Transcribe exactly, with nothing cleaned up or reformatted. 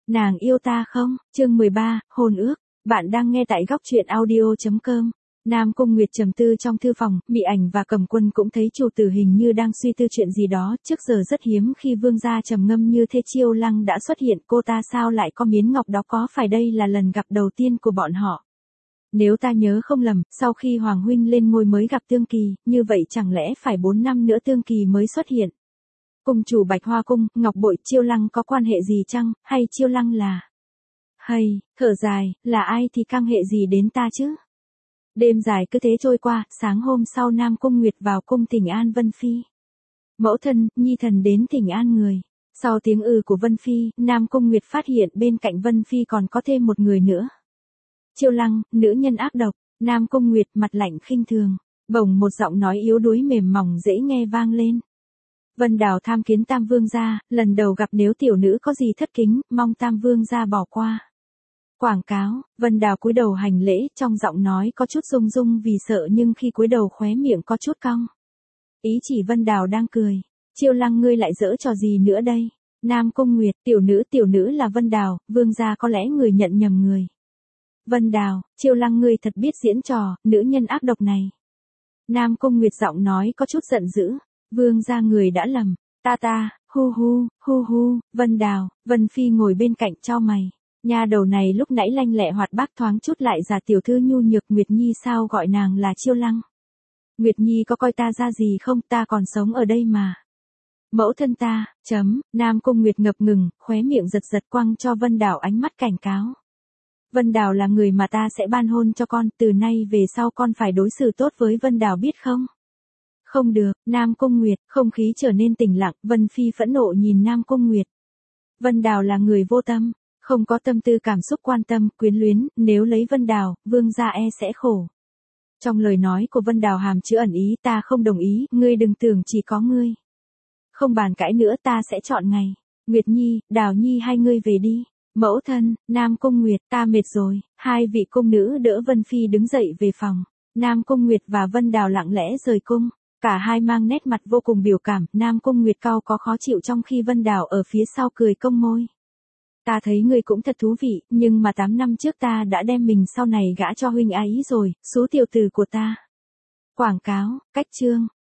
Nàng yêu ta không? Chương mười ba, hôn ước. Bạn đang nghe tại góc truyện audio chấm com. Nam Cung Nguyệt trầm tư trong thư phòng, Mị Ảnh và Cầm Quân cũng thấy chủ tử hình như đang suy tư chuyện gì đó, trước giờ rất hiếm khi vương gia trầm ngâm như thế. Chiêu Lăng đã xuất hiện, cô ta sao lại có miến ngọc đó, có phải đây là lần gặp đầu tiên của bọn họ? Nếu ta nhớ không lầm, sau khi Hoàng huynh lên ngôi mới gặp Tương Kỳ, như vậy chẳng lẽ phải bốn năm nữa Tương Kỳ mới xuất hiện? Cung chủ Bạch Hoa Cung, ngọc bội Chiêu Lăng có quan hệ gì chăng, hay Chiêu Lăng là... Hay, thở dài, là ai thì căng hệ gì đến ta chứ? Đêm dài cứ thế trôi qua, sáng hôm sau Nam Cung Nguyệt vào cung thỉnh an Vân Phi. Mẫu thân, nhi thần đến thỉnh an người. Sau tiếng ừ của Vân Phi, Nam Cung Nguyệt phát hiện bên cạnh Vân Phi còn có thêm một người nữa. Chiêu Lăng, nữ nhân ác độc. Nam Cung Nguyệt mặt lạnh khinh thường. Bỗng một giọng nói yếu đuối mềm mỏng dễ nghe vang lên. Vân Đào tham kiến Tam Vương gia, lần đầu gặp, nếu tiểu nữ có gì thất kính, mong Tam Vương gia bỏ qua. Quảng cáo. Vân Đào cúi đầu hành lễ, trong giọng nói có chút rung rung vì sợ, nhưng khi cúi đầu khóe miệng có chút cong. Ý chỉ Vân Đào đang cười. Chiêu Lăng, ngươi lại giỡn trò gì nữa đây? Nam Cung Nguyệt, tiểu nữ tiểu nữ là Vân Đào, vương gia có lẽ người nhận nhầm người. Vân Đào, Chiêu Lăng ngươi thật biết diễn trò, nữ nhân ác độc này. Nam Cung Nguyệt giọng nói có chút giận dữ. Vương gia người đã lầm. Ta ta, hu hu, hu hu. Vân Đào. Vân Phi ngồi bên cạnh chau mày. Nha đầu này lúc nãy lanh lẹ hoạt bát, thoáng chút lại già tiểu thư nhu nhược. Nguyệt Nhi sao gọi nàng là Chiêu Lăng? Nguyệt Nhi có coi ta ra gì không, ta còn sống ở đây mà. Mẫu thân ta, chấm. Nam Cung Nguyệt ngập ngừng, khóe miệng giật giật, quăng cho Vân Đào ánh mắt cảnh cáo. Vân Đào là người mà ta sẽ ban hôn cho con, từ nay về sau con phải đối xử tốt với Vân Đào biết không? Không được. Nam Cung Nguyệt. Không khí trở nên tĩnh lặng, Vân Phi phẫn nộ nhìn Nam Cung Nguyệt. Vân Đào là người vô tâm, không có tâm tư cảm xúc quan tâm, quyến luyến, nếu lấy Vân Đào, vương gia e sẽ khổ. Trong lời nói của Vân Đào hàm chứa ẩn ý, ta không đồng ý, ngươi đừng tưởng chỉ có ngươi. Không bàn cãi nữa, ta sẽ chọn ngày. Nguyệt Nhi, Đào Nhi hai ngươi về đi. Mẫu thân. Nam Cung Nguyệt, ta mệt rồi. Hai vị cung nữ đỡ Vân Phi đứng dậy về phòng. Nam Cung Nguyệt và Vân Đào lặng lẽ rời cung. Cả hai mang nét mặt vô cùng biểu cảm, Nam Cung Nguyệt cau có khó chịu trong khi Vân Đào ở phía sau cười cong môi. Ta thấy ngươi cũng thật thú vị, nhưng mà tám năm trước ta đã đem mình sau này gả cho huynh ấy rồi, số tiểu tử của ta. Quảng cáo. Cách chương.